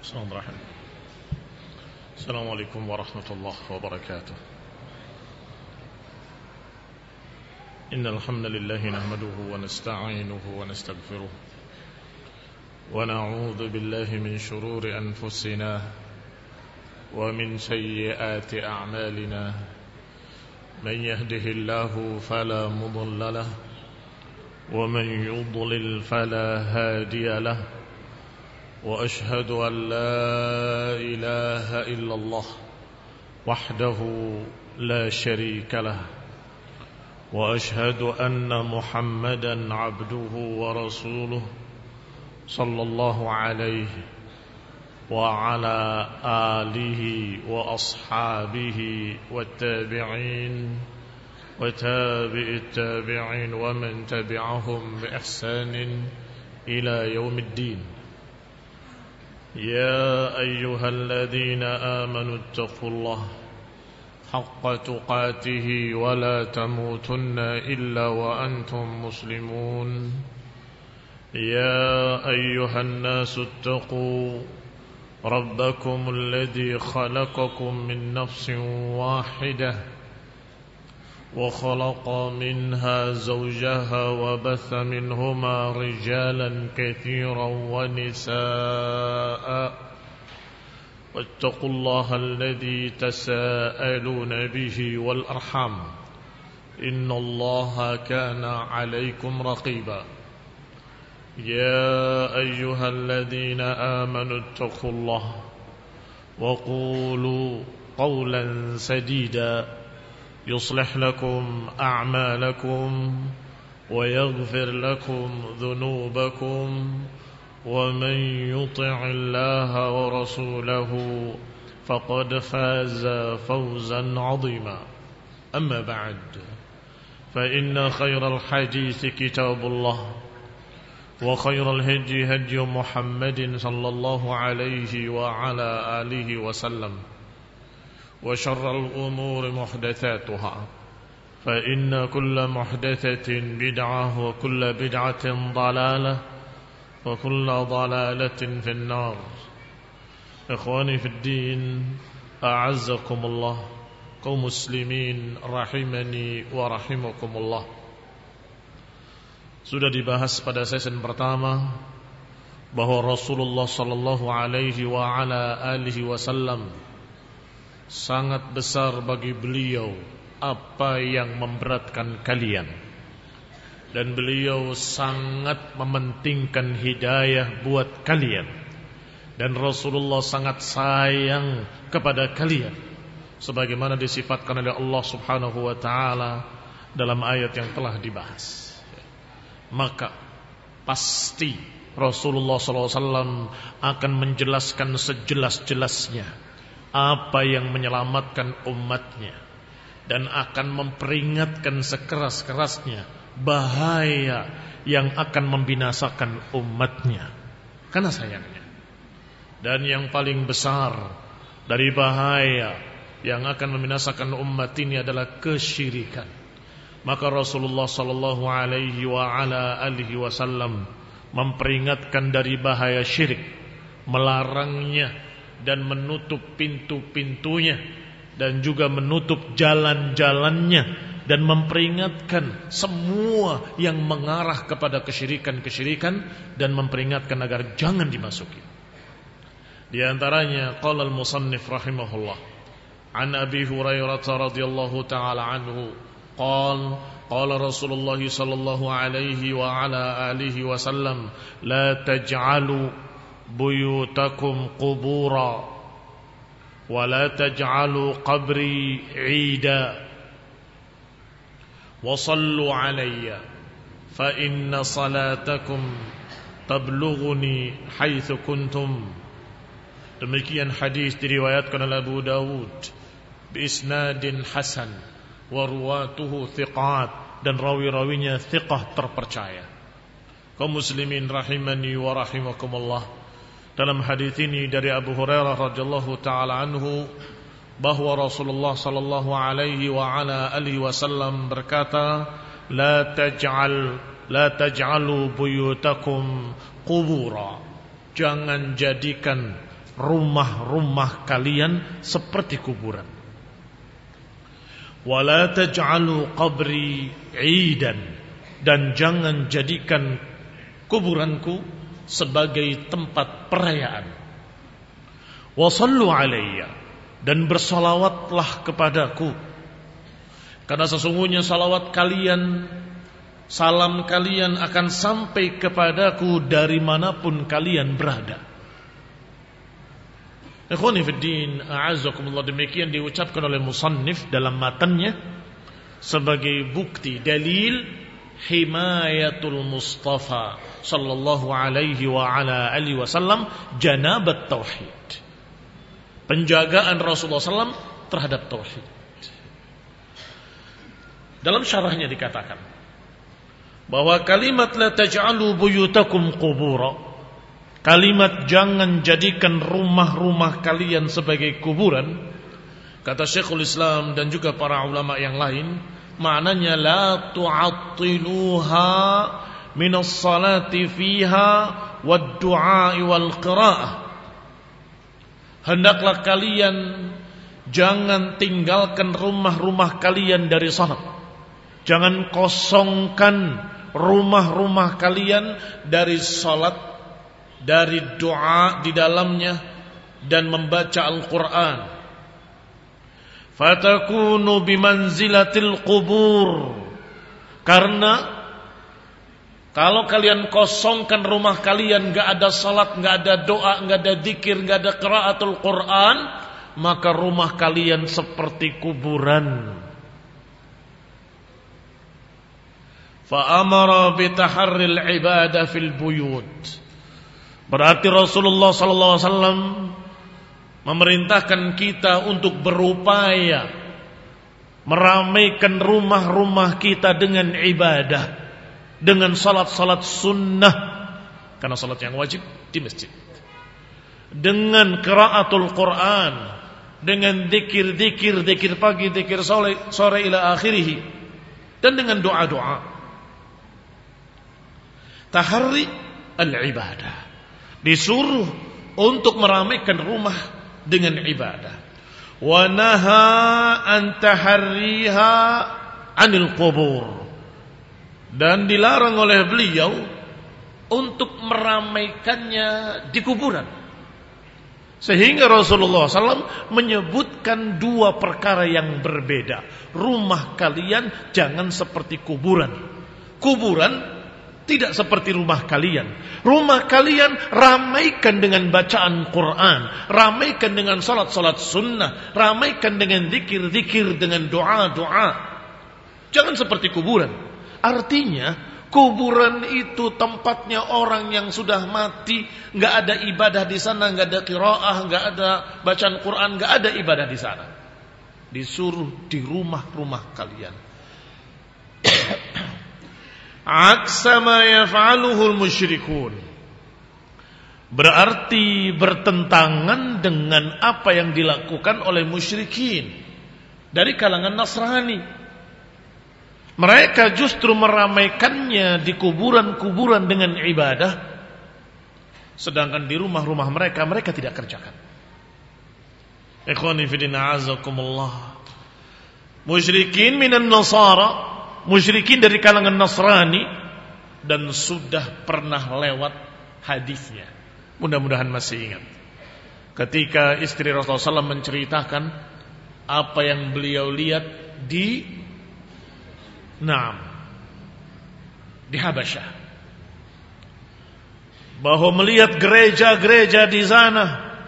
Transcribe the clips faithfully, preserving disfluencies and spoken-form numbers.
Bismillahirrahmanirrahim. Assalamualaikum warahmatullahi wabarakatuh. Innal hamdalillah nahmaduhu wa nasta'inuhu wa nastaghfiruh wa na'udzu billahi min shururi anfusina wa min sayyiati a'malina. Man yahdihillahu fala mudilla lahu wa man yudlil fala hadiya lahu. وأشهد أن لا إله إلا الله وحده لا شريك له وأشهد أن محمدا عبده ورسوله صلى الله عليه وعلى آله وأصحابه والتابعين وتابع التابعين ومن تبعهم بإحسان إلى يوم الدين. يا أيها الذين آمنوا اتقوا الله حق تقاته ولا تموتن إلا وأنتم مسلمون. يا أيها الناس اتقوا ربكم الذي خلقكم من نفس واحدة وخلق منها زوجها وبث منهما رجالا كثيرا ونساء واتقوا الله الذي تساءلون به والأرحام إن الله كان عليكم رقيبا. يا أيها الذين آمنوا اتقوا الله وقولوا قولا سديدا يصلح لكم أعمالكم ويغفر لكم ذنوبكم ومن يطع الله ورسوله فقد فاز فوزا عظيما. أما بعد فإن خير الحديث كتاب الله وخير الهدي هدي محمد صلى الله عليه وعلى آله وسلم وشر الأمور محدثاتها فإن كل محدثة بدعة وكل بدعة ضلالة وكل ضلالة في النار. إخواني في الدين أعزكم الله kaum muslimin rahimani wa rahimakumullah. Sudah dibahas pada sesi pertama bahwa Rasulullah sallallahu alaihi wa ala alihi wasallam sangat besar bagi beliau apa yang memberatkan kalian, dan beliau sangat mementingkan hidayah buat kalian, dan Rasulullah sangat sayang kepada kalian sebagaimana disifatkan oleh Allah Subhanahu wa taala dalam ayat yang telah dibahas. Maka pasti Rasulullah sallallahu alaihi wasallam akan menjelaskan sejelas-jelasnya apa yang menyelamatkan umatnya, dan akan memperingatkan sekeras-kerasnya bahaya yang akan membinasakan umatnya karena sayangnya. Dan yang paling besar dari bahaya yang akan membinasakan umat ini adalah kesyirikan. Maka Rasulullah sallallahu alaihi wa ala alihi wasallam memperingatkan dari bahaya syirik, melarangnya dan menutup pintu-pintunya, dan juga menutup jalan-jalannya, dan memperingatkan semua yang mengarah kepada kesyirikan-kesyirikan, dan memperingatkan agar jangan dimasuki. Di antaranya qala al-musannif rahimahullah an Abi Hurairah radhiyallahu ta'ala anhu qala qala Rasulullah sallallahu alaihi wa ala alihi wasallam la taj'alu buyutakum qubura wa la taj'alu qabri 'ida wa sallu alayya fa inna salatakum tablughuni haitsu kuntum. Demikian hadis diriwayatkan oleh Abu Dawud bi isnadin hasan wa ruwatuhu thiqat, dan rawi-rawinya thiqah terpercaya. Kaum muslimin rahimani wa rahimakumullah, dalam hadis ini dari Abu Hurairah radhiyallahu taala anhu bahwa Rasulullah sallallahu alaihi wa ala alihi wasallam berkata, la taj'al la taj'alu buyutakum qubura, jangan jadikan rumah-rumah kalian seperti kuburan. Wala taj'alu qabri 'idan, dan jangan jadikan kuburanku sebagai tempat perayaan. Wa sallu alayya, dan bersalawatlah kepadaku, karena sesungguhnya salawat kalian, salam kalian akan sampai kepadaku dari manapun kalian berada. Ikhwani fi din, a'azzakumullah, demikian diucapkan oleh musannif dalam matannya sebagai bukti dalil himayatul Mustafa sallallahu alaihi wa ala alihi wasallam janabat tauhid. Penjagaan Rasulullah sallallahu alaihi wasallam terhadap tauhid. Dalam syarahnya dikatakan bahwa kalimat la taj'alu buyutakum qubura, kalimat jangan jadikan rumah-rumah kalian sebagai kuburan, kata Syekhul Islam dan juga para ulama yang lain, maknanya la tu'attiluha minas salati fiha wad du'a wal qira'ah. Hendaklah kalian jangan tinggalkan rumah-rumah kalian dari salat. Jangan kosongkan rumah-rumah kalian dari salat, dari doa di dalamnya, dan membaca Al-Quran. Fatakunu bimanzilatil qubur, karena kalau kalian kosongkan rumah kalian, gak ada salat, gak ada doa, gak ada zikir, gak ada qiraatul Quran, maka rumah kalian seperti kuburan. Fa'amara bitaharril ibadah fil buyut, berarti Rasulullah sallallahu alaihi wasallam memerintahkan kita untuk berupaya meramaikan rumah-rumah kita dengan ibadah, dengan salat-salat sunnah, karena salat yang wajib di masjid, dengan qiraatul Quran, dengan zikir-zikir, zikir pagi, zikir sore, sore ila akhirih, dan dengan doa-doa. Tahari al-ibadah, disuruh untuk meramaikan rumah dengan ibadah. Wa naha an taharriha anil qubur, dan dilarang oleh beliau untuk meramaikannya di kuburan. Sehingga Rasulullah sallallahu alaihi wasallam menyebutkan dua perkara yang berbeda. Rumah kalian jangan seperti kuburan. Kuburan tidak seperti rumah kalian. Rumah kalian ramaikan dengan bacaan Quran, ramaikan dengan salat-salat sunnah, ramaikan dengan zikir-zikir, dengan doa-doa. Jangan seperti kuburan. Artinya kuburan itu tempatnya orang yang sudah mati, nggak ada ibadah di sana, nggak ada qiraah, nggak ada bacaan Quran, nggak ada ibadah di sana. Disuruh di rumah-rumah kalian. Aksa ma yaf'aluhul musyrikun, berarti bertentangan dengan apa yang dilakukan oleh musyrikin dari kalangan Nasrani. Mereka justru meramaikannya di kuburan-kuburan dengan ibadah, sedangkan di rumah-rumah mereka mereka tidak kerjakan. Ikhwani fi din, a'azakumullah. Musyrikin minan Nasara, musyrikin dari kalangan Nasrani, dan sudah pernah lewat hadisnya. Mudah-mudahan masih ingat. Ketika istri Rasulullah sallallahu alaihi wasallam menceritakan apa yang beliau lihat di Naam di Habasyah, bahwa melihat gereja-gereja di sana,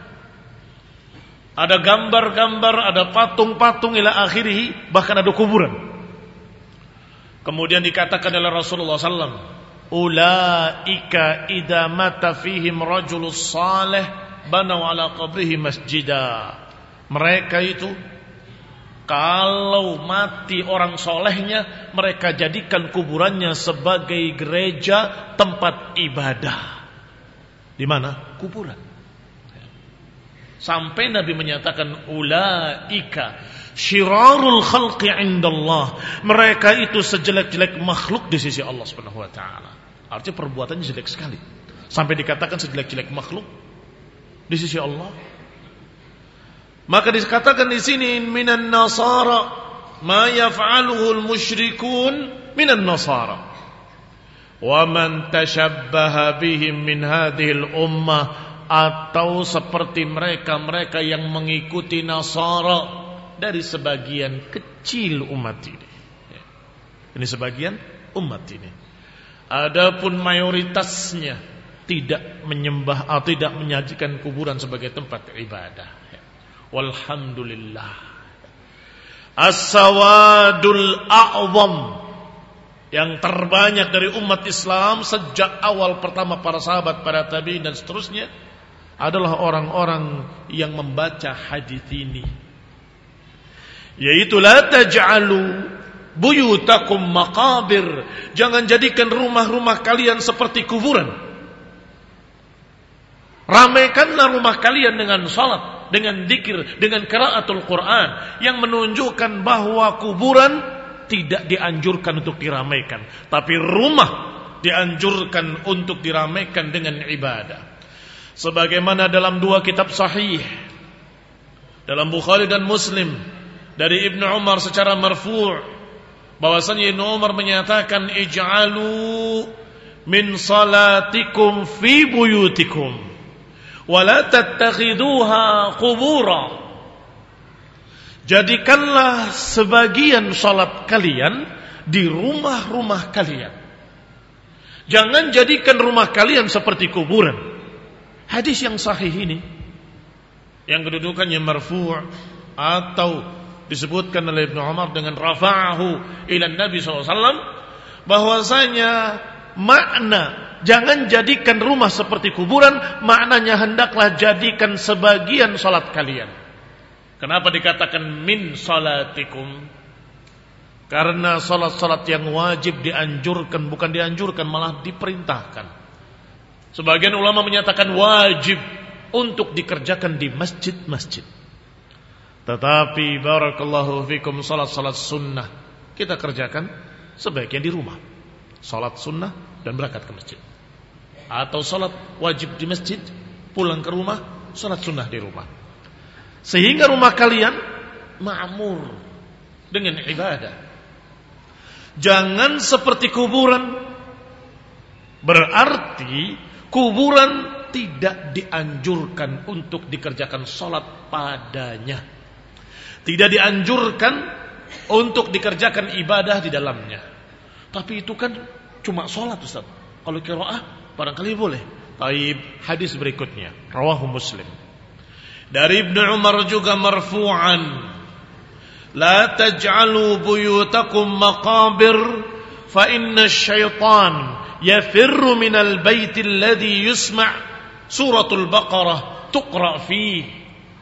ada gambar-gambar, ada patung-patung ila akhirih, bahkan ada kuburan. Kemudian dikatakan oleh Rasulullah sallallahu alaihi wasallam, ulaika idza mata fihim rajulus salih banaw ala qabrihi masjidah. Mereka itu kalau mati orang solehnya, mereka jadikan kuburannya sebagai gereja, tempat ibadah. Di mana? Kuburan. Sampai Nabi menyatakan ulaika syirarul khalqi indallah, mereka itu sejelek-jelek makhluk di sisi Allah Subhanahu wa taala. Artinya perbuatannya jelek sekali. Sampai dikatakan sejelek-jelek makhluk di sisi Allah. Maka dikatakan di sini minan nasara ma yaf'aluhu al-musyrikun minan nasara. Wa man tashabbaha bihim min hadhihi al-ummah, atau seperti mereka-mereka yang mengikuti Nasara dari sebagian kecil umat ini. Ini sebagian umat ini. Adapun mayoritasnya tidak menyembah atau tidak menyajikan kuburan sebagai tempat ibadah. Walhamdulillah. As-sawadul a'zam, yang terbanyak dari umat Islam sejak awal pertama para sahabat, para tabi'in dan seterusnya adalah orang-orang yang membaca hadis ini, yaitu la taj'alu buyutakum maqabir, jangan jadikan rumah-rumah kalian seperti kuburan. Ramaikanlah rumah kalian dengan salat, dengan zikir, dengan qiraatul Quran, yang menunjukkan bahwa kuburan tidak dianjurkan untuk diramaikan, tapi rumah dianjurkan untuk diramaikan dengan ibadah. Sebagaimana dalam dua kitab sahih, dalam Bukhari dan Muslim, dari Ibnu Umar secara marfu', bahwasanya Ibnu Umar menyatakan ij'alu min salatikum fi buyutikum wa la tattakhiduha qubura. Jadikanlah sebagian salat kalian di rumah-rumah kalian. Jangan jadikan rumah kalian seperti kuburan. Hadis yang sahih ini, yang kedudukannya marfu' atau disebutkan oleh Ibnu Umar dengan rafa'ahu ila Nabi sallallahu alaihi wasallam, bahwasanya makna jangan jadikan rumah seperti kuburan, maknanya hendaklah jadikan sebagian salat kalian. Kenapa dikatakan min salatikum? Karena salat-salat yang wajib dianjurkan, bukan dianjurkan, malah diperintahkan. Sebagian ulama menyatakan wajib untuk dikerjakan di masjid-masjid. Tetapi barakallahu fikum, salat-salat sunnah kita kerjakan sebaiknya di rumah. Salat sunnah dan berangkat ke masjid. Atau salat wajib di masjid, pulang ke rumah, salat sunnah di rumah. Sehingga rumah kalian ma'mur dengan ibadah. Jangan seperti kuburan. Berarti kuburan tidak dianjurkan untuk dikerjakan salat padanya. Tidak dianjurkan untuk dikerjakan ibadah di dalamnya. Tapi itu kan cuma salat, Ustaz. Kalau qiraah barangkali boleh. Taib, hadis berikutnya rawahu Muslim. Dari Ibnu Umar juga marfu'an, la taj'alu buyutakum maqabir fa inna syaitan yafirru minal baiti alladhi yusma' suratul Baqarah tuqra fi.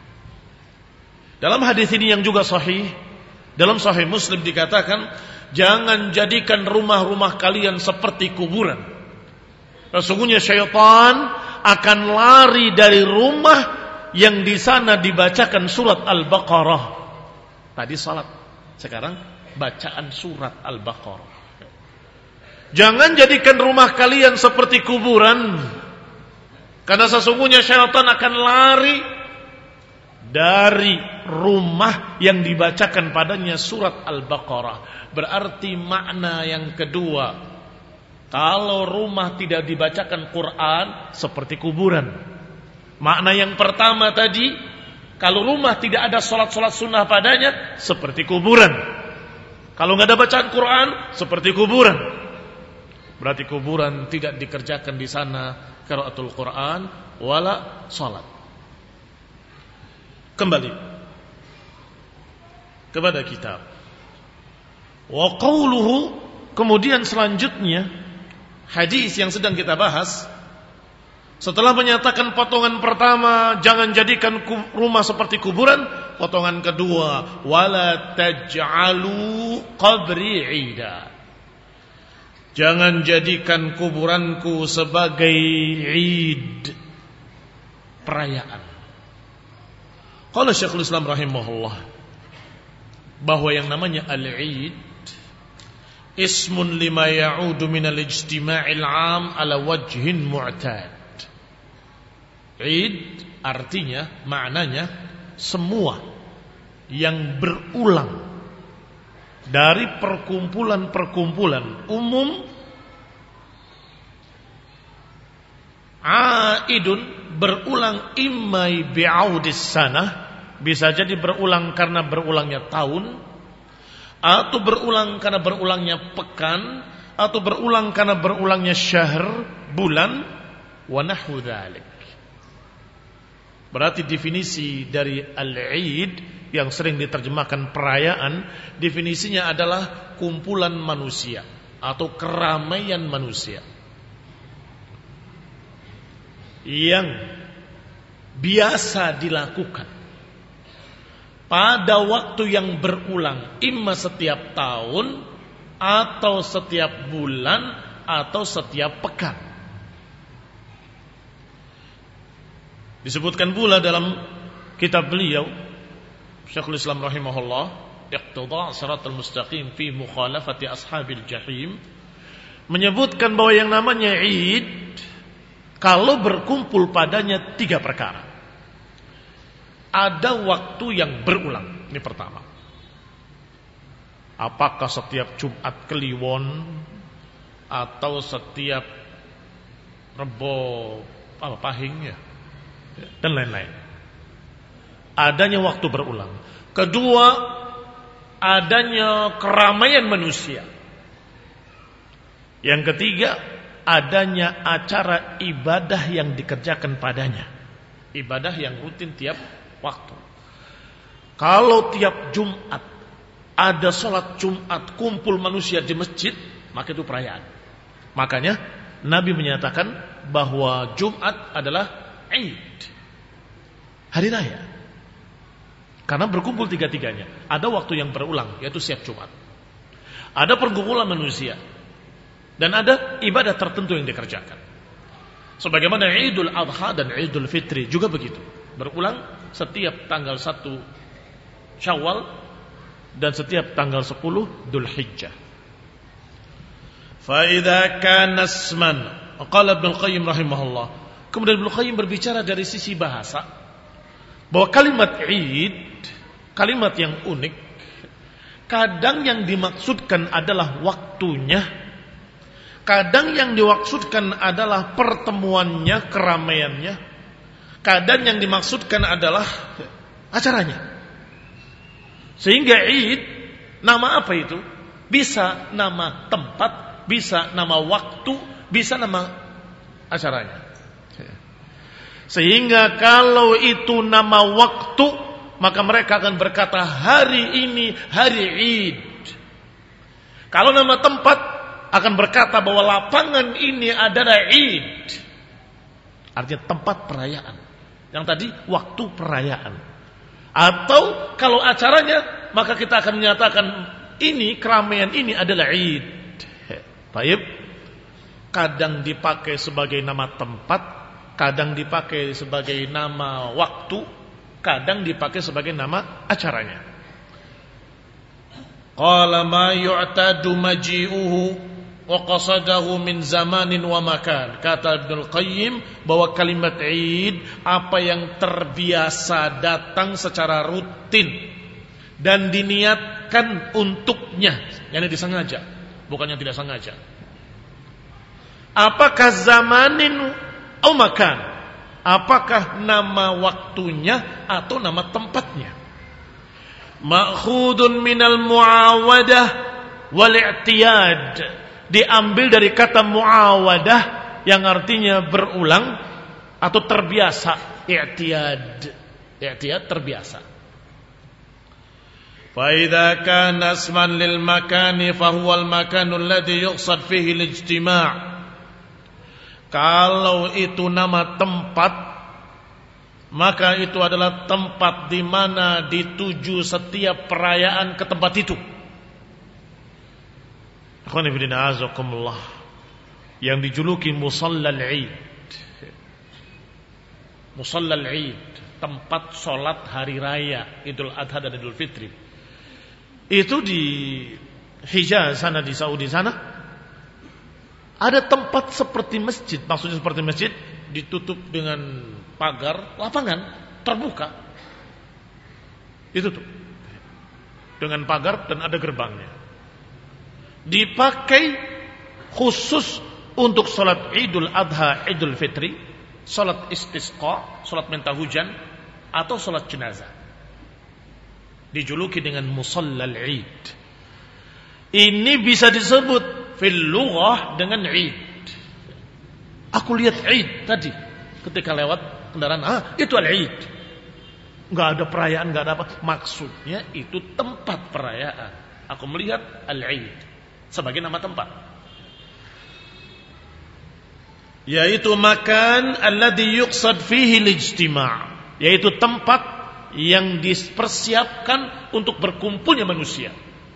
Dalam hadis ini yang juga sahih, dalam Sahih Muslim dikatakan, jangan jadikan rumah-rumah kalian seperti kuburan. Sesungguhnya syaitan akan lari dari rumah yang di sana dibacakan surat Al-Baqarah. Tadi salat, sekarang bacaan surat Al-Baqarah. Jangan jadikan rumah kalian seperti kuburan, karena sesungguhnya syaitan akan lari dari rumah yang dibacakan padanya surat Al-Baqarah. Berarti makna yang kedua, kalau rumah tidak dibacakan Quran seperti kuburan. Makna yang pertama tadi, kalau rumah tidak ada salat-salat sunnah padanya seperti kuburan. Kalau nggak ada bacaan Quran seperti kuburan. Berarti kuburan tidak dikerjakan di sana qiraatul Quran wala salat. Kembali kepada kitab. Wa qauluhu, kemudian selanjutnya hadis yang sedang kita bahas, setelah menyatakan potongan pertama jangan jadikan rumah seperti kuburan, potongan kedua wala taj'alu qabri 'ida, jangan jadikan kuburanku sebagai id, perayaan. Qala Syekhul Islam rahimahullah, bahwa yang namanya al-id ismun lima ya'udu min al-ijtima'il 'am ala wajhin mu'tad. Id artinya, maknanya semua yang berulang dari perkumpulan-perkumpulan umum, aidun berulang imai bi'audis sanah, bisa jadi berulang karena berulangnya tahun, atau berulang karena berulangnya pekan, atau berulang karena berulangnya syahr, bulan, wa nahwu dzalik. Berarti definisi dari al-Eid yang sering diterjemahkan perayaan, definisinya adalah kumpulan manusia atau keramaian manusia yang biasa dilakukan pada waktu yang berulang, imma setiap tahun atau setiap bulan atau setiap pekan. Disebutkan pula dalam kitab beliau Syekhul Islam rahimahullah, Iqtida' Shiratal Mustaqim fi Mukhalafati Ashabil Jahim, menyebutkan bahwa yang namanya Id kalau berkumpul padanya tiga perkara. Ada waktu yang berulang. Ini pertama. Apakah setiap Jumat Kliwon atau setiap Rebo apa Pahing ya, dan lain-lain. Adanya waktu berulang. Kedua, adanya keramaian manusia. Yang ketiga, adanya acara ibadah yang dikerjakan padanya. Ibadah yang rutin tiap waktu. Kalau tiap Jumat ada sholat Jumat, kumpul manusia di masjid, maka itu perayaan. Makanya Nabi menyatakan bahwa Jumat adalah Eid, hari raya, karena berkumpul tiga-tiganya. Ada waktu yang berulang, yaitu setiap Jumat. Ada perkumpulan manusia, dan ada ibadah tertentu yang dikerjakan. Sebagaimana Idul Adha dan Idul Fitri juga begitu, berulang setiap tanggal satu Syawal dan setiap tanggal sepuluh Dzulhijjah. Fa idza kana isman, qala Ibnu Qayyim rahimahullah. Kemudian Ibnu Qayyim berbicara dari sisi bahasa bahwa kalimat Id, kalimat yang unik, kadang yang dimaksudkan adalah waktunya, kadang yang dimaksudkan adalah pertemuannya, keramaiannya, kadang yang dimaksudkan adalah acaranya. Sehingga Id, nama apa itu? Bisa nama tempat, bisa nama waktu, bisa nama acaranya. Sehingga kalau itu nama waktu, maka mereka akan berkata hari ini hari Id. Kalau nama tempat, akan berkata bahwa lapangan ini adalah Id. Artinya tempat perayaan. Yang tadi waktu perayaan. Atau kalau acaranya, maka kita akan menyatakan ini, keramaian ini adalah Id. Baik. Kadang dipakai sebagai nama tempat, kadang dipakai sebagai nama waktu, kadang dipakai sebagai nama acaranya. Qala ma yu'tadu maji'uhu wa qasadahu min zamanin wa makan. Kata Ibnu Qayyim bahwa kalimat Id, apa yang terbiasa datang secara rutin dan diniatkan untuknya, yang disengaja, bukan yang tidak sengaja. Apakah zamanin atau makan? Apakah nama waktunya atau nama tempatnya? Ma'khudun minal muawadah wal i'tiyad, diambil dari kata muawadah yang artinya berulang atau terbiasa. I'tiyad, i'tiyad terbiasa. Fa idza kana isman lil makani fa huwa al makanu alladhi yuqsad fihi al ijtima'. Kalau itu nama tempat, maka itu adalah tempat di mana dituju setiap perayaan ke tempat itu. Akhwani fillah azakumullah, yang dijuluki Musallal Eid. Musallal Eid, tempat sholat hari raya Idul Adha dan Idul Fitri. Itu di Hijaz sana, di Saudi sana, ada tempat seperti masjid. Maksudnya seperti masjid, ditutup dengan pagar, lapangan terbuka. Itu tuh. Dengan pagar dan ada gerbangnya. Dipakai khusus untuk salat Idul Adha, Idul Fitri, salat istisqa, salat minta hujan, atau salat jenazah. Dijuluki dengan musallal Id. Ini bisa disebut fil lughah dengan Id. Aku lihat Id tadi ketika lewat kendaraan, ah itu al-Id. Enggak ada perayaan, enggak ada apa. Maksudnya itu tempat perayaan. Aku melihat al-Id sebagai nama tempat. Yaitu makan alladhi yuqsad fihi al-ijtima', yaitu tempat yang dipersiapkan untuk berkumpulnya manusia.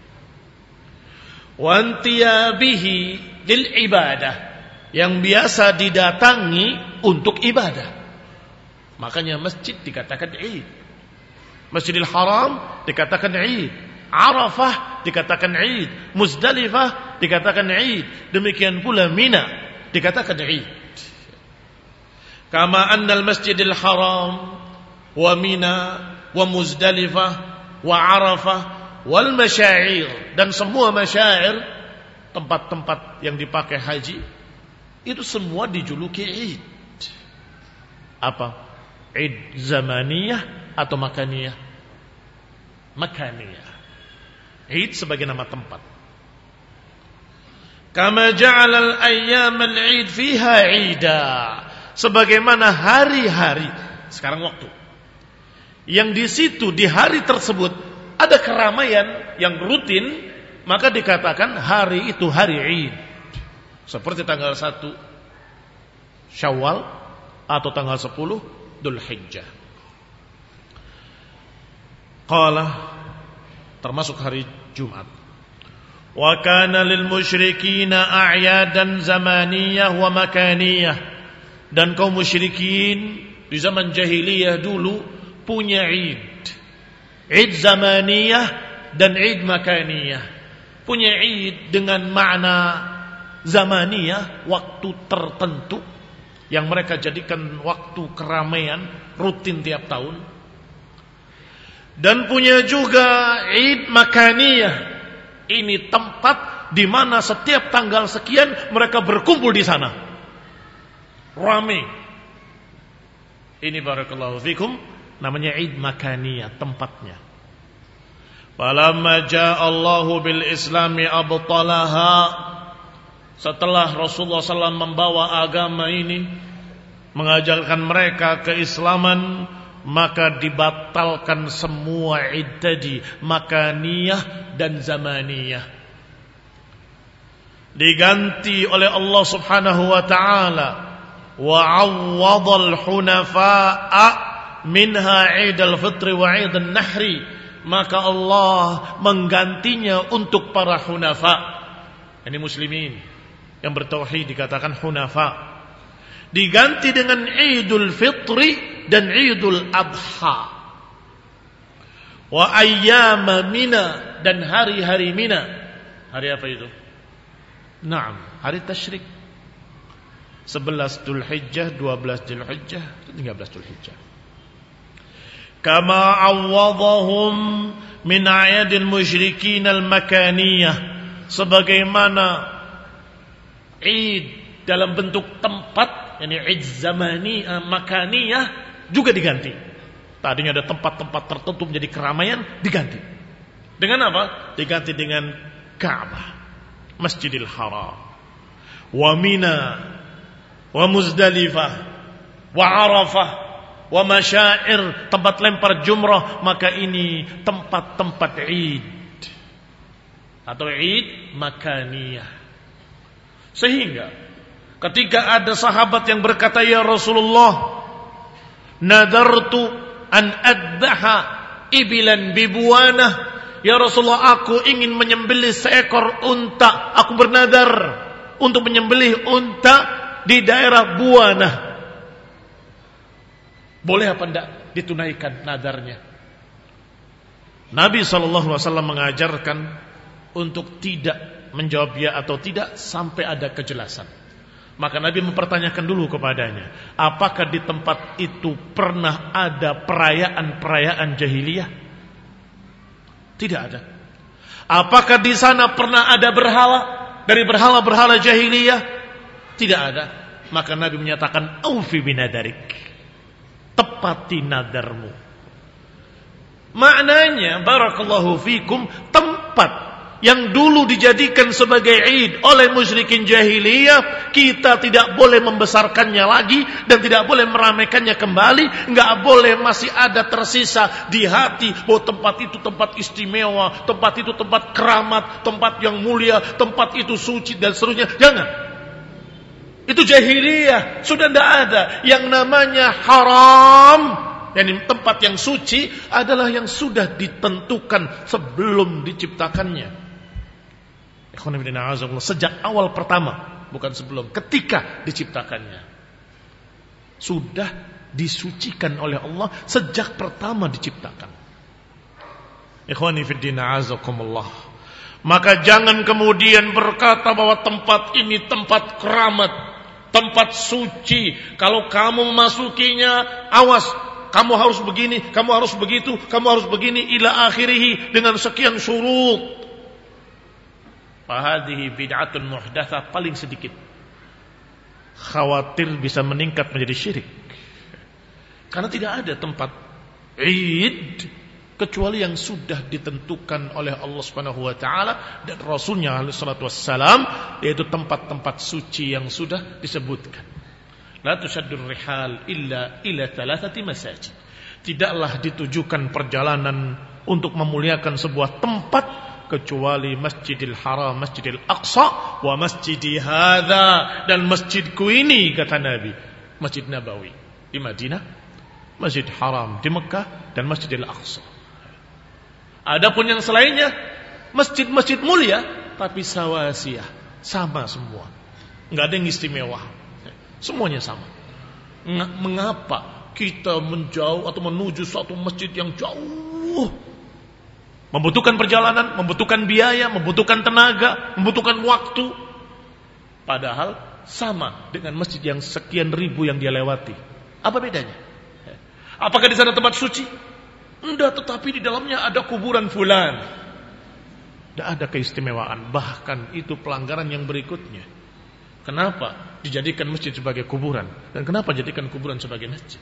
Wa antiyabihi lil ibadah, yang biasa didatangi untuk ibadah. Makanya masjid dikatakan Id. Masjidil Haram dikatakan Id. Arafah dikatakan Id. Muzdalifah dikatakan Id. Demikian pula Mina dikatakan Id. Kama annal Masjidil Haram wa Mina wa Muzdalifah wa Arafah wal masyair, dan semua masyair, tempat-tempat yang dipakai haji, itu semua dijuluki Id. Apa? Id zamaniyah atau makaniyah? Makaniyah. Id sebagai nama tempat. Kama ja'ala al-ayyam al-Id fiha 'ida, sebagaimana hari-hari, sekarang waktu yang di situ di hari tersebut ada keramaian yang rutin, maka dikatakan hari itu hari Id. Seperti tanggal satu Syawal atau tanggal sepuluh Dzulhijjah. Qala, termasuk hari Jumat. Wa kana lil musyrikina a'yadan zamaniyah wa makaniyah. Dan kaum musyrikin di zaman jahiliyah dulu punya Id. Id zamaniyah dan Id makaniyah. Punya Id dengan makna zamaniyah, waktu tertentu yang mereka jadikan waktu keramaian rutin tiap tahun. Dan punya juga Id makaniyah. Ini tempat di mana setiap tanggal sekian mereka berkumpul di sana. Ramai. Ini barakallahu fikum, namanya Id makaniyah, tempatnya. Falamma ja'allahu bil islami abtalaha, setelah Rasulullah sallallahu alaihi wasallam membawa agama ini, mengajarkan mereka keislaman, maka dibatalkan semua Id tadi, makaniyah dan zamaniyah. Diganti oleh Allah Subhanahu wa taala, wa 'awwadhal hunafa'a minha 'idul fitri wa 'idun nahri, maka Allah menggantinya untuk para hunafa. Ini muslimin yang bertauhid dikatakan hunafa. Diganti dengan Idul Fitri dan Idul Adha. Wa ayyama Mina, dan hari-hari Mina. Hari apa itu? Naam, hari tasyrik. sebelas Dzulhijjah, dua belas Dzulhijjah, tiga belas Dzulhijjah. Kama awwadhahum min a'yadil musyrikin al-makaniyah, sebagaimana Id dalam bentuk tempat, yakni Id zamaniyah, makaniyah, juga diganti. Tadinya ada tempat-tempat tertentu menjadi keramaian, diganti. Dengan apa? Diganti dengan Ka'bah, Masjidil Haram, wa Mina, wa Muzdalifah, wa Arafah, wa masyair, tempat lempar jumrah. Maka ini tempat-tempat Id atau Id makaniyah. Sehingga ketika ada sahabat yang berkata, ya Rasulullah, nadartu an adbaha ibilan bibuanah, ya Rasulullah, aku ingin menyembelih seekor unta, aku bernadar untuk menyembelih unta di daerah Buanah. Boleh apa tidak ditunaikan nadarnya? Nabi sallallahu alaihi wasallam mengajarkan untuk tidak menjawab ya atau tidak sampai ada kejelasan. Maka Nabi mempertanyakan dulu kepadanya, apakah di tempat itu pernah ada perayaan-perayaan jahiliyah? Tidak ada. Apakah di sana pernah ada berhala dari berhala-berhala jahiliyah? Tidak ada. Maka Nabi menyatakan, aufi binadarik, tepati nadarmu. Maknanya, barakallahu fikum, tempat yang dulu dijadikan sebagai Id oleh musyrikin jahiliyah, kita tidak boleh membesarkannya lagi dan tidak boleh meramaikannya kembali. Enggak boleh masih ada tersisa di hati bahwa tempat itu tempat istimewa, tempat itu tempat keramat, tempat yang mulia, tempat itu suci dan seterusnya. Jangan. Itu jahiliyah, sudah tidak ada. Yang namanya haram, yakni tempat yang suci, adalah yang sudah ditentukan sebelum diciptakannya. Sejak awal pertama, bukan sebelum, ketika diciptakannya sudah disucikan oleh Allah sejak pertama diciptakan. Ikhwani fiddin a'azakumullah. Maka jangan kemudian berkata bahwa tempat ini tempat keramat, tempat suci. Kalau kamu memasukinya, awas, kamu harus begini, kamu harus begitu, kamu harus begini, ila akhirih, dengan sekian syurut. Fahadihi bid'atun muhdatsah, paling sedikit khawatir bisa meningkat menjadi syirik. Karena tidak ada tempat Id kecuali yang sudah ditentukan oleh Allah Subhanahu wa taala dan Rasulnya alaihi salatu wassalam, yaitu tempat-tempat suci yang sudah disebutkan. La tushaddur rihal illa ila thalathati masajid. Tidaklah ditujukan perjalanan untuk memuliakan sebuah tempat kecuali Masjidil Haram, Masjidil Aqsa, wa masjidi hadza, dan masjidku ini, kata Nabi, Masjid Nabawi di Madinah, Masjid Haram di Mekah, dan Masjidil Aqsa. Adapun yang selainnya masjid-masjid mulia tapi sawasiyah, sama semua, enggak ada yang istimewa, semuanya sama. Mengapa kita menjauh atau menuju suatu masjid yang jauh? Membutuhkan perjalanan, membutuhkan biaya, membutuhkan tenaga, membutuhkan waktu. Padahal sama dengan masjid yang sekian ribu yang dia lewati. Apa bedanya? Apakah di sana tempat suci? Enggak, tetapi di dalamnya ada kuburan fulan. Tidak ada keistimewaan. Bahkan itu pelanggaran yang berikutnya. Kenapa dijadikan masjid sebagai kuburan? Dan kenapa jadikan kuburan sebagai masjid?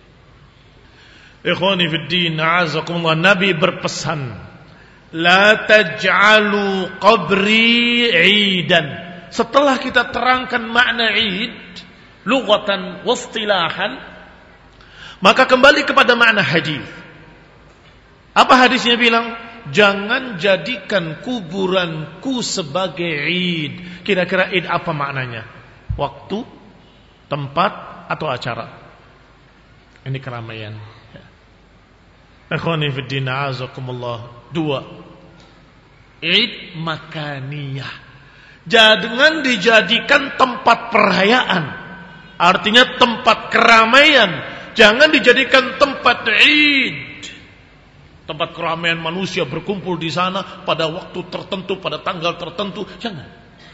Ikhwani fiddin, a'azakumullah. Nabi berpesan, la taj'alu qabri 'idan. Setelah kita terangkan makna 'id lughatan wa istilahan, maka kembali kepada makna hadis. Apa hadisnya bilang? Jangan jadikan kuburanku sebagai 'id. Kira-kira 'id apa maknanya? Waktu, tempat, atau acara? Ini keramaian. Akhwani fi din, a'azakumullah. Dua, Id makaniyah. Jangan dijadikan tempat perayaan, artinya tempat keramaian. Jangan dijadikan tempat Id, tempat keramaian manusia berkumpul di sana pada waktu tertentu, pada tanggal tertentu. Jangan.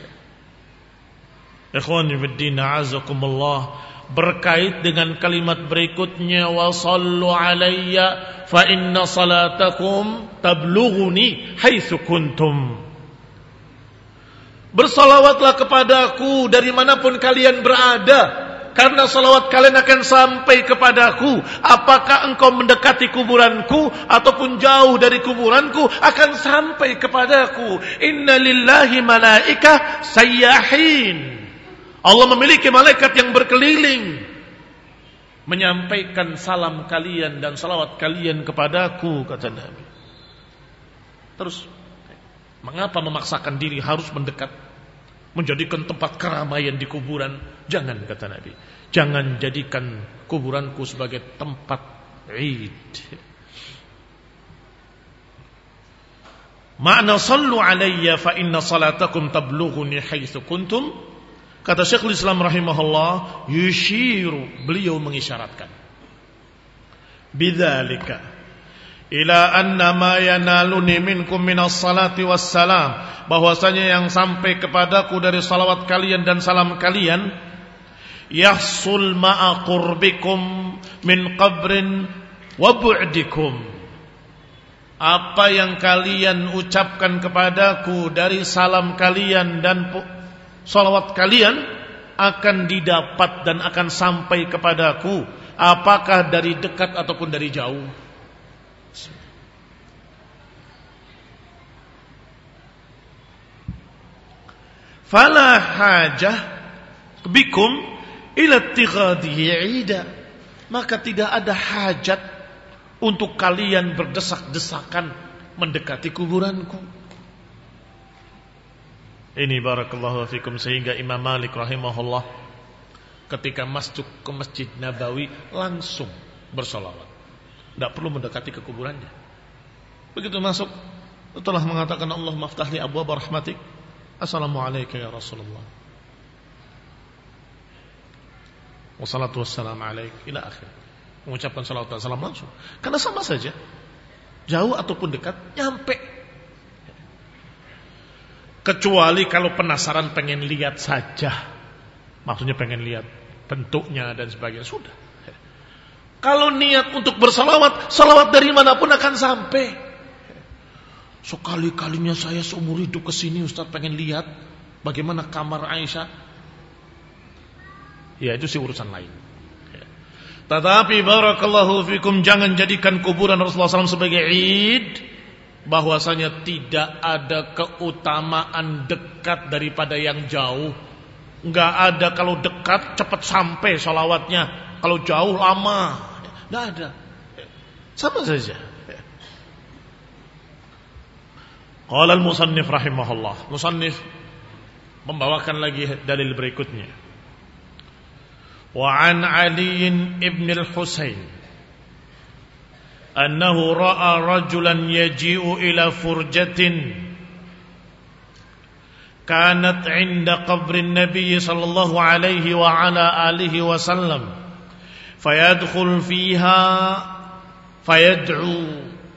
Ikhwani fi din, a'azakumullah. Berkait dengan kalimat berikutnya, wa sallu alayya fa inna salatakum tablughuni haitsu kuntum. Bersalawatlah kepadaku dari manapun kalian berada, karena salawat kalian akan sampai kepadaku. Apakah engkau mendekati kuburanku ataupun jauh dari kuburanku, akan sampai kepadaku. Inna lillahi malaikah sayyahin. Allah memiliki malaikat yang berkeliling menyampaikan salam kalian dan salawat kalian kepadaku, kata Nabi. Terus, mengapa memaksakan diri harus mendekat, menjadikan tempat keramaian di kuburan? Jangan, kata Nabi. Jangan jadikan kuburanku sebagai tempat Id. Makna sallu alayya fa inna salatakum tablughuni haitsu kuntum. Kata Syekhul Islam rahimahullah, yushiru, beliau mengisyaratkan, bidzalika ila anna ma yanaluni minkum minas salati wassalam, bahwasanya yang sampai kepadaku dari salawat kalian dan salam kalian, yahsul ma'a qurbikum min qabrin wa bu'dikum. Apa yang kalian ucapkan kepadaku dari salam kalian dan salawat kalian akan didapat dan akan sampai kepadaku, apakah dari dekat ataupun dari jauh. Fala hajah bikum ila ittikhadhihi 'ida. Maka tidak ada hajat untuk kalian berdesak-desakan mendekati kuburanku. Ini barakallahu fikum, sehingga Imam Malik rahimahullah ketika masuk ke Masjid Nabawi langsung bersolawat, tidak perlu mendekati ke kuburannya. Begitu masuk, setelah mengatakan Allahumma aftah li abwaab rahmatik, assalamualaikum ya Rasulullah, wassalatu wassalamu alaik, ila akhir, mengucapkan salawat dan salam langsung. Karena sama saja, jauh ataupun dekat, nyampe. Kecuali kalau penasaran pengen lihat saja, maksudnya pengen lihat bentuknya dan sebagainya, sudah. Kalau niat untuk bersalawat, salawat dari manapun akan sampai. Sekali-kalinya saya seumur hidup kesini, Ustaz, pengen lihat bagaimana kamar Aisyah. Ya, itu sih urusan lain. Tetapi barakallahu fikum, jangan jadikan kuburan Rasulullah shallallahu alaihi wasallam sebagai id. Bahwasanya tidak ada keutamaan dekat daripada yang jauh. Enggak ada kalau dekat cepat sampai salawatnya, kalau jauh lama. Enggak ada. Sama saja. Qala al-musannif rahimahullah. Musannif membawakan lagi dalil berikutnya. Wa an Ali ibn al-Husain annahu ra'a rajulan yaji'u ila furjatin kanat 'inda qabrin nabiy sallallahu alaihi wa ala alihi wasallam fayadkhul fiha fayad'u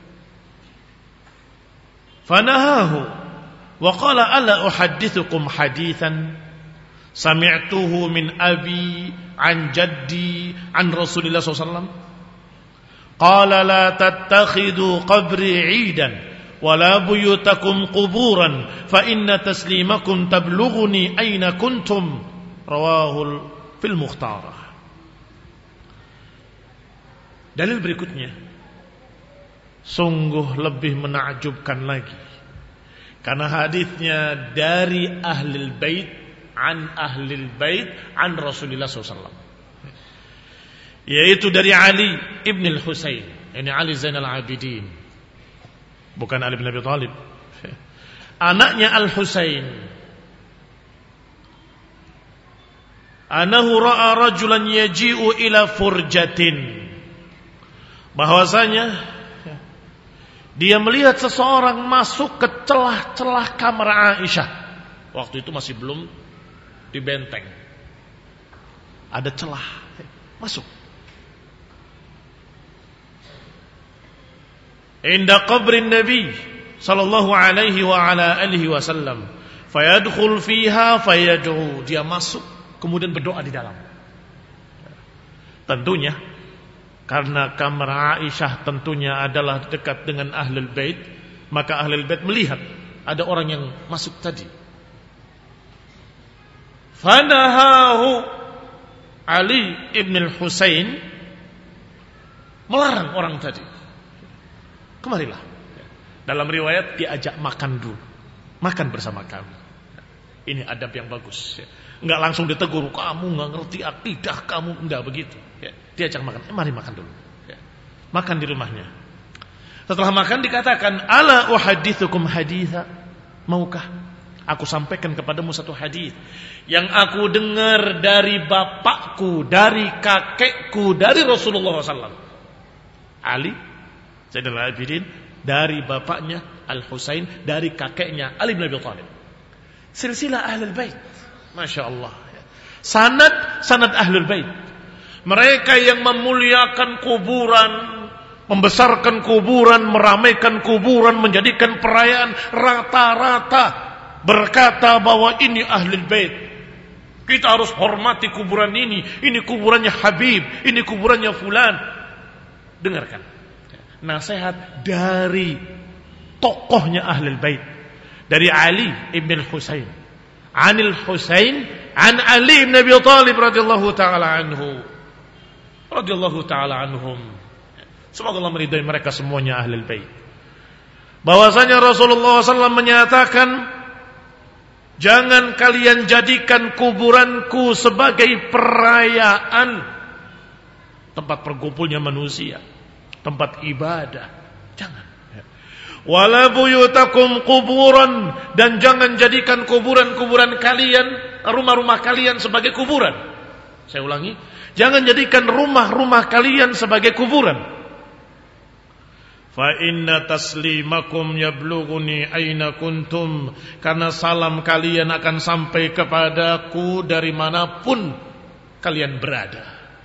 fanahahu wa qala ala uhaddithukum hadithan sami'tuhu min abi an jaddi an Rasulillah sallallahu alaihi wasallam qala la tattakhidhu qabri 'idan wa la buyutakum quburan fa inna taslimakum tablughuni aina kuntum, rawahu fil mukhtarah. Dalil berikutnya sungguh lebih menakjubkan lagi, karena hadisnya dari ahlul bait an ahlul bait an Rasulullah sallallahu alaihi wasallam, yaitu dari Ali ibn al-Husain, ini Ali Zainal Abidin, bukan Ali bin Abi Thalib, anaknya Al-Husain. Anahu ra'a rajulan yaji'u ila furjatin, bahwasanya dia melihat seseorang masuk ke celah-celah kamar Aisyah. Waktu itu masih belum dibenteng, ada celah, masuk. Inda qabrin Nabi sallallahu alaihi wa ala alihi wasallam fayadkhul fiha fayad'u, dia masuk kemudian berdoa di dalam. Tentunya karena kamar Aisyah tentunya adalah dekat dengan ahlul bait, maka ahlul bait melihat ada orang yang masuk tadi. Fanahahu, Ali ibn al-Husain melarang orang tadi. Kemarilah. Dalam riwayat diajak makan dulu, makan bersama kami. Ini adab yang bagus. Enggak langsung ditegur, kamu enggak ngerti akidah kamu, enggak begitu. Diajak makan, eh, mari makan dulu. Makan di rumahnya. Setelah makan dikatakan, ala uhaddithukum haditha, maukah aku sampaikan kepadamu satu hadis yang aku dengar dari bapakku, dari kakekku, dari Rasulullah sallallahu alaihi wasallam. Ali Zainal Abidin dari bapaknya Al-Husain, dari kakeknya Ali bin Abi Thalib. Silsilah Ahlul Bait. Masya Allah. Sanad sanad Ahlul Bait. Mereka yang memuliakan kuburan, membesarkan kuburan, meramaikan kuburan, menjadikan perayaan, rata-rata berkata bahwa ini Ahlul Bait. Kita harus hormati kuburan ini. Ini kuburannya Habib, ini kuburannya fulan. Dengarkan nasihat dari tokohnya Ahlul Bait, dari Ali ibn Husain, Anil Husain an Ali ibn Abi Thalib radhiyallahu taala anhu, radhiyallahu taala anhum. Semoga Allah meridai mereka semuanya Ahlul Bait. Bahwasanya Rasulullah shallallahu alaihi wasallam menyatakan, jangan kalian jadikan kuburanku sebagai perayaan, tempat berkumpulnya manusia, tempat ibadah. Jangan. Wala buyutakum kuburan, dan jangan jadikan kuburan-kuburan kalian, rumah-rumah kalian sebagai kuburan. Saya ulangi, jangan jadikan rumah-rumah kalian sebagai kuburan. Fa inna taslimakum yablughuni aina kuntum, karena salam kalian akan sampai kepadaku dari manapun kalian berada.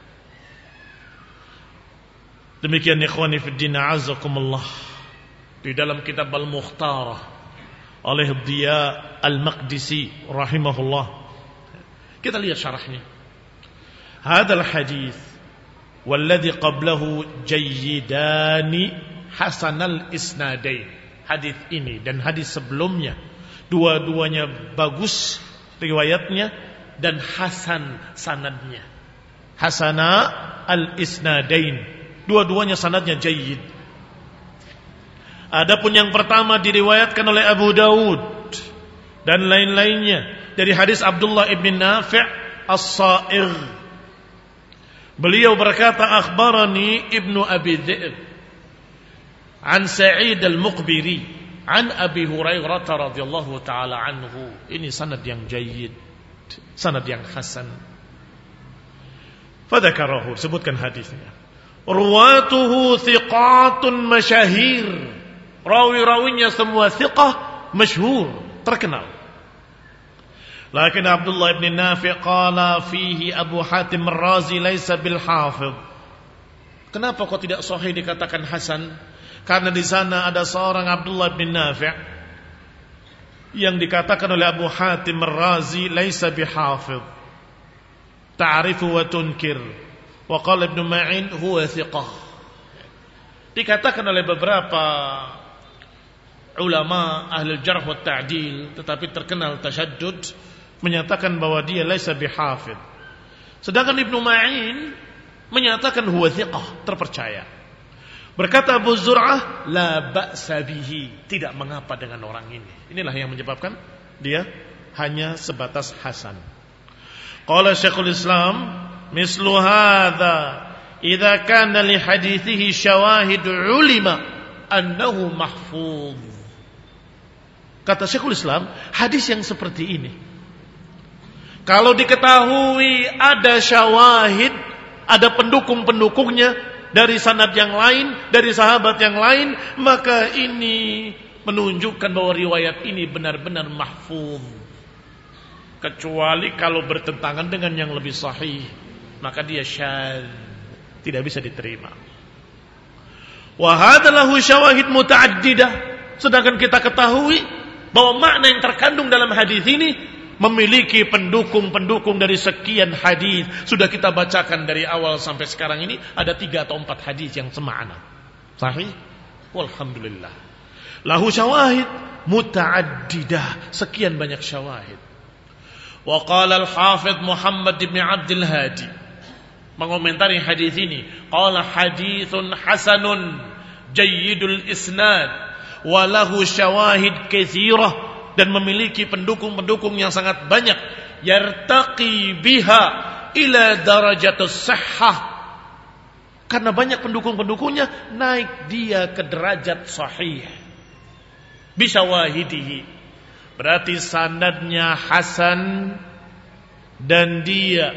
Demikian ikhwani fid din azakumullah, di dalam kitab Al-Mukhtarah oleh Diya Al-Maqdisi rahimahullah. Kita lihat syarahnya. Hadzal hadis walladhi qablahu jayyidani hasanal isnadain. Hadis ini dan hadis sebelumnya dua-duanya bagus riwayatnya dan hasan sanadnya. Hasana al isnadain, dua-duanya sanadnya jayyid. Adapun yang pertama diriwayatkan oleh Abu Dawud dan lain-lainnya dari hadis Abdullah ibn Nafi' as-Sa'igh. Beliau berkata, akhbarani Ibnu Abi Dhi'b an Sa'id al-Muqbiri an Abi Hurairah radhiyallahu taala anhu. Ini sanad yang jayyid, sanad yang hasan. Fadzakarahu, sebutkan hadisnya. Ruwatuhu thiqatun masyahir. Rawi-rawinya semua thiqah, masyhur, terkenal. Lakin Abdullah ibn Nafi' qala fihi Abu Hatim Ar-Razi laisa bil hafidh. Kenapa kok tidak sahih dikatakan hasan? Karena di sana ada seorang Abdullah bin Nafi' yang dikatakan oleh Abu Hatim Ar-Razi laisa bihafidh, ta'rifu wa tunkir, wa qala Ibn Ma'in huwa thiqah. Dikatakan oleh beberapa ulama ahli jarh wa ta'dil, tetapi terkenal tasyaddud, menyatakan bahwa dia laisa bihafidh. Sedangkan Ibn Ma'in menyatakan huwa thiqah, terpercaya. Berkata Abu Zur'ah, la ba'sa bihi, tidak mengapa dengan orang ini. Inilah yang menyebabkan dia hanya sebatas hasan. Qala Syekhul Islam, mislu hadza idza kana li hadithihi syawahid ulima annahu mahfuz. Kata Syekhul Islam, hadis yang seperti ini, kalau diketahui ada syawahid, ada pendukung-pendukungnya dari sanad yang lain, dari sahabat yang lain, maka ini menunjukkan bahwa riwayat ini benar-benar mahfuz. Kecuali kalau bertentangan dengan yang lebih sahih, maka dia syadz, tidak bisa diterima. Wa hadza lahu syawahid muta'addidah. Sedangkan kita ketahui bahwa makna yang terkandung dalam hadis ini memiliki pendukung-pendukung dari sekian hadis. Sudah kita bacakan dari awal sampai sekarang ini ada tiga atau empat hadis yang semakna. Sahih? Walhamdulillah. Lahu syawahid muta'addidah, sekian banyak syawahid. Wa qala al-Hafidz Muhammad bin Abdul Hadi mengomentari hadis ini, qala haditsun hasanun jayyidul isnad wa lahu syawahid katsirah, dan memiliki pendukung-pendukung yang sangat banyak, yartaqi biha ila darajatus sihhah, karena banyak pendukung-pendukungnya naik dia ke derajat sahih. Bisawahidihi, berarti sanadnya hasan dan dia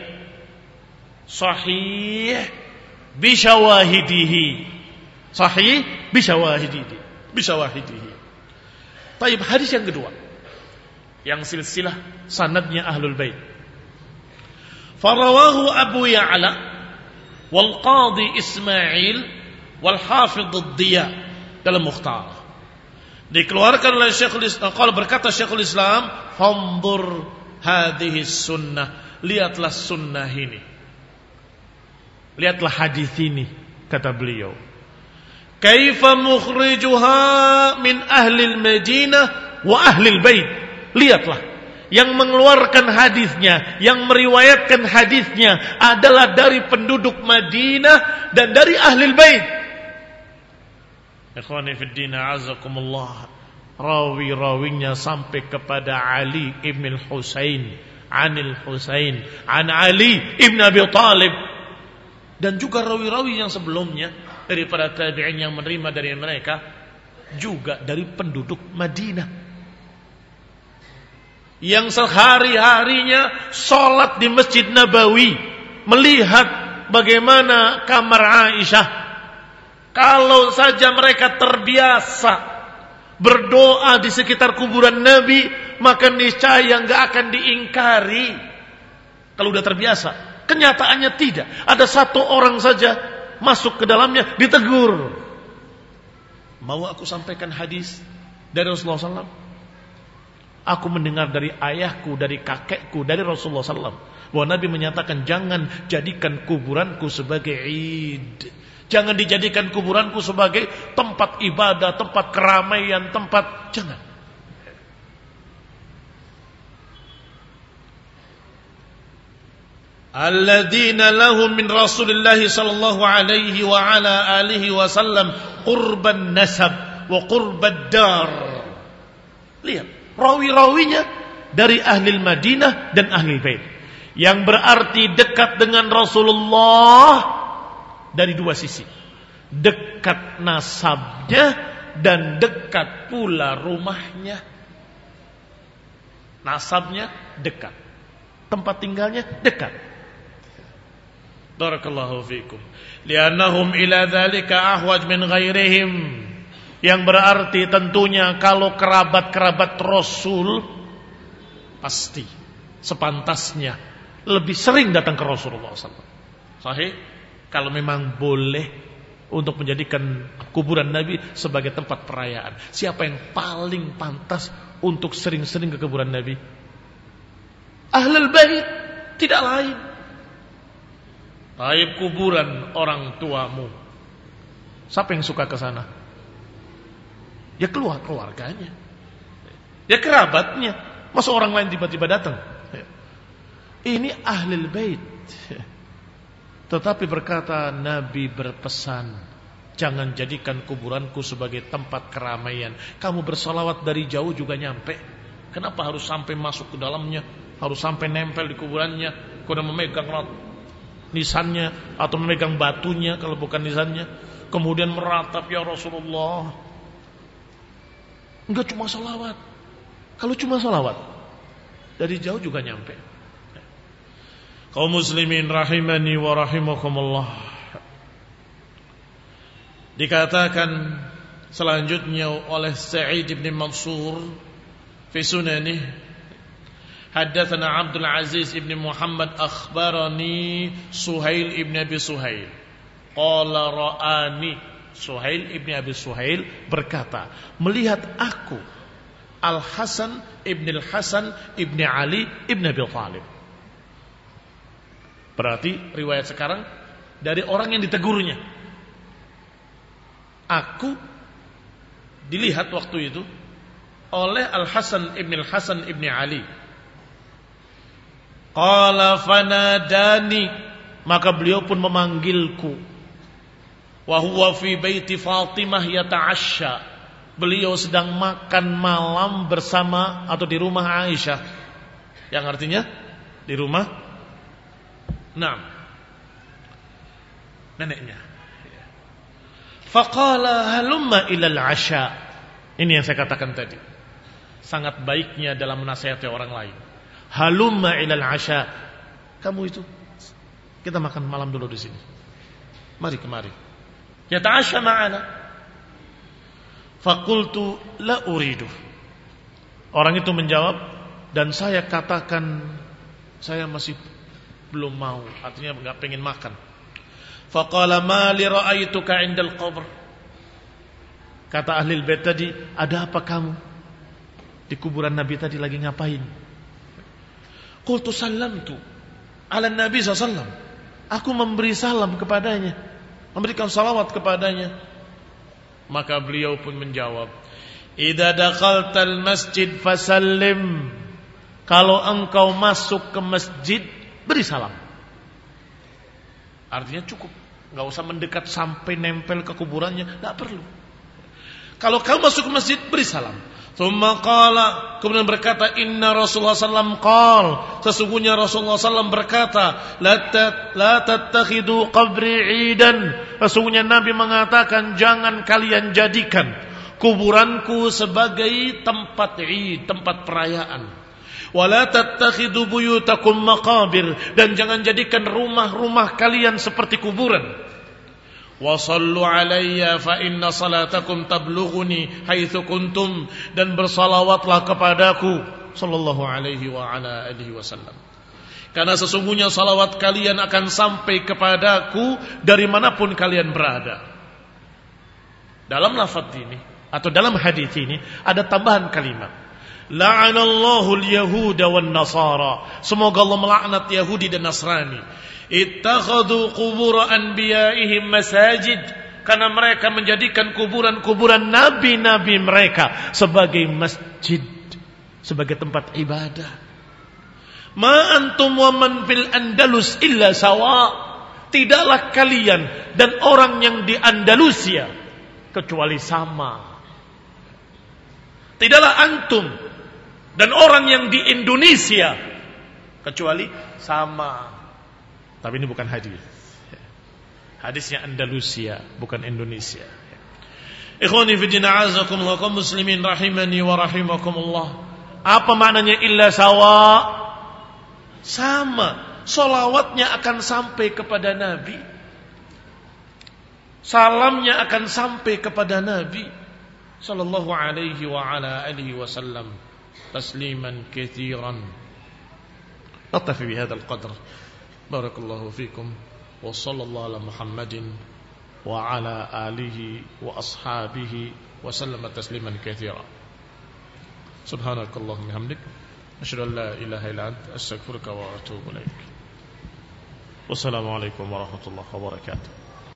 sahih bisawahidihi, sahih bisawahidihi, bisawahidihi. Taib, hadis yang kedua, yang silsilah sanadnya Ahlul Bait. Farawahu Abu Ya'la wal Qadhi Ismail wal Hafidh ad-Diya dalam Mukhtar. Dikeluarkan oleh Syekhul Islam, kalau berkata Syekhul Islam, fanzur hadhihi sunnah, lihatlah sunnah ini, lihatlah hadis ini, kata beliau. Kaifa mukhrijuha min ahli al-Madinah wa ahli al-bait. Lihatlah, yang mengeluarkan hadisnya, yang meriwayatkan hadisnya adalah dari penduduk Madinah dan dari ahli al-bait. Ikhwani fi din, a'azakumullah. Rawi-rawinya sampai kepada Ali ibn al-Husain, Anil Husain, an Ali ibn Abi Talib, dan juga rawi-rawi yang sebelumnya dari para tabi'in yang menerima dari mereka juga dari penduduk Madinah yang sehari-harinya sholat di Masjid Nabawi, melihat bagaimana kamar Aisyah. Kalau saja mereka terbiasa berdoa di sekitar kuburan Nabi, maka niscaya nggak akan diingkari. Kalau udah terbiasa, kenyataannya tidak. Ada satu orang saja masuk ke dalamnya, ditegur. Mau aku sampaikan hadis dari Rasulullah sallallahu alaihi wasallam? Aku mendengar dari ayahku, dari kakekku, dari Rasulullah sallallahu alaihi wasallam, bahwa Nabi menyatakan, jangan jadikan kuburanku sebagai id. Jangan dijadikan kuburanku sebagai tempat ibadah, tempat keramaian, tempat, jangan. Alladzina lahum min Rasulillah sallallahu alaihi wa ala alihi wasallam qurban nasab wa qurbad dar. Lihat, rawi-rawinya dari ahli Madinah dan ahli bait, yang berarti dekat dengan Rasulullah dari dua sisi. Dekat nasabnya dan dekat pula rumahnya. Nasabnya dekat, tempat tinggalnya dekat. Barakallahu fikum. Liannahum ila dzalika ahwaj min ghairihim. Yang berarti tentunya kalau kerabat-kerabat Rasul pasti sepantasnya lebih sering datang ke Rasulullah sallallahu alaihi wasallam. Sahih? Kalau memang boleh untuk menjadikan kuburan Nabi sebagai tempat perayaan, siapa yang paling pantas untuk sering-sering ke kuburan Nabi? Ahlul Bait, tidak lain. Taib kuburan orang tuamu, siapa yang suka ke sana? Ya keluar keluarganya, ya kerabatnya. Masa orang lain tiba-tiba datang? Ini Ahlul Bait. Tetapi berkata Nabi berpesan, jangan jadikan kuburanku sebagai tempat keramaian. Kamu bersalawat dari jauh juga nyampe. Kenapa harus sampai masuk ke dalamnya? Harus sampai nempel di kuburannya, kemudian memegang nisannya atau memegang batunya kalau bukan nisannya, kemudian meratap, ya Rasulullah. Enggak cuma salawat. Kalau cuma salawat, dari jauh juga nyampe. Kaum muslimin rahimani wa rahimakumullah. Dikatakan selanjutnya oleh Sa'id bin Mansur fi sunanih, haddatsana Abdul Aziz ibn Muhammad akhbarani Suhail ibn Abi Suhail qala ra'ani. Suhail ibn Abi Suhail berkata, melihat aku Al-Hasan ibn Al-Hasan ibn Ali ibn Abi Talib. Berarti riwayat sekarang dari orang yang ditegurnya. Aku dilihat waktu itu oleh Al-Hasan ibn Al-Hasan ibn Ali. Qala fanadani, maka beliau pun memanggilku. Wa huwa fi baiti Fatimah yata'asya. Beliau sedang makan malam bersama atau di rumah Aisyah. Yang artinya di rumah Naam, neneknya. Faqala halumma ilal asya. Ini yang saya katakan tadi, sangat baiknya dalam menasihati orang lain. Halumma ilal asya. Kamu itu, kita makan malam dulu di sini. Mari kemari. Yata'asya ma'ana. Faqultu la uridu. Orang itu menjawab, dan saya katakan saya masih belum mau, artinya enggak pengen makan. Faqala ma li ra'aituka 'indal qabr. Kata ahli bait tadi, ada apa kamu di kuburan Nabi tadi lagi ngapain? Qultu sallamtu. ala Nabi sallallahu alaihi wasallam. Aku memberi salam kepadanya, memberikan salawat kepadanya. Maka beliau pun menjawab, idza dakhaltal masjid fasallim. Kalau engkau masuk ke masjid, beri salam. Artinya cukup, enggak usah mendekat sampai nempel ke kuburannya, enggak perlu. Kalau kamu masuk ke masjid, beri salam. Tsumma qala, kemudian berkata, inna Rasulullah sallallahu alaihi wasallam qala, sesungguhnya Rasulullah sallallahu alaihi wasallam berkata, la tat la tattakhidu qabri 'idan. Sesungguhnya Nabi mengatakan, jangan kalian jadikan kuburanku sebagai tempat 'id, tempat perayaan. Wala tattakhidu buyutakum maqabir, dan jangan jadikan rumah-rumah kalian seperti kuburan. Wa sallu alayya fa inna salatakum tablughuni haitsu kuntum, dan bersalawatlah kepadaku sallallahu alaihi wa ala alihi wasallam, karena sesungguhnya salawat kalian akan sampai kepadaku dari manapun kalian berada. Dalam lafaz ini atau dalam hadis ini ada tambahan kalimat, la'anallahu al-yahuda wan nasara. Semoga Allah melaknat Yahudi dan Nasrani. Ittakhadhu qubur anbiya'ihim masajid, karena mereka menjadikan kuburan-kuburan nabi-nabi mereka sebagai masjid, sebagai tempat ibadah. Ma antum wa man fil Andalus illa sawa. Tidaklah kalian dan orang yang di Andalusia kecuali sama. Tidaklah antum dan orang yang di Indonesia kecuali sama. Tapi ini bukan hadis. Hadisnya Andalusia, bukan Indonesia. Ikhwani fi din, a'azakumullah, kaum muslimin rahimani wa rahimakumullah. Apa maknanya illa sawa? Sama. Salawatnya akan sampai kepada Nabi, salamnya akan sampai kepada Nabi sallallahu alaihi wa ala alihi wasallam tasliman katsiran. Natafi bihadzal qadr. Barakallahu fikum wa sallallahu ala Muhammadin wa ala alihi wa ashabihi wa sallama tasliman katsiran. Subhanakallahumma hamdik, asyhadu an la ilaha illa anta, astaghfiruka wa atubu ilaik. Wassalamu alaikum warahmatullahi wabarakatuh.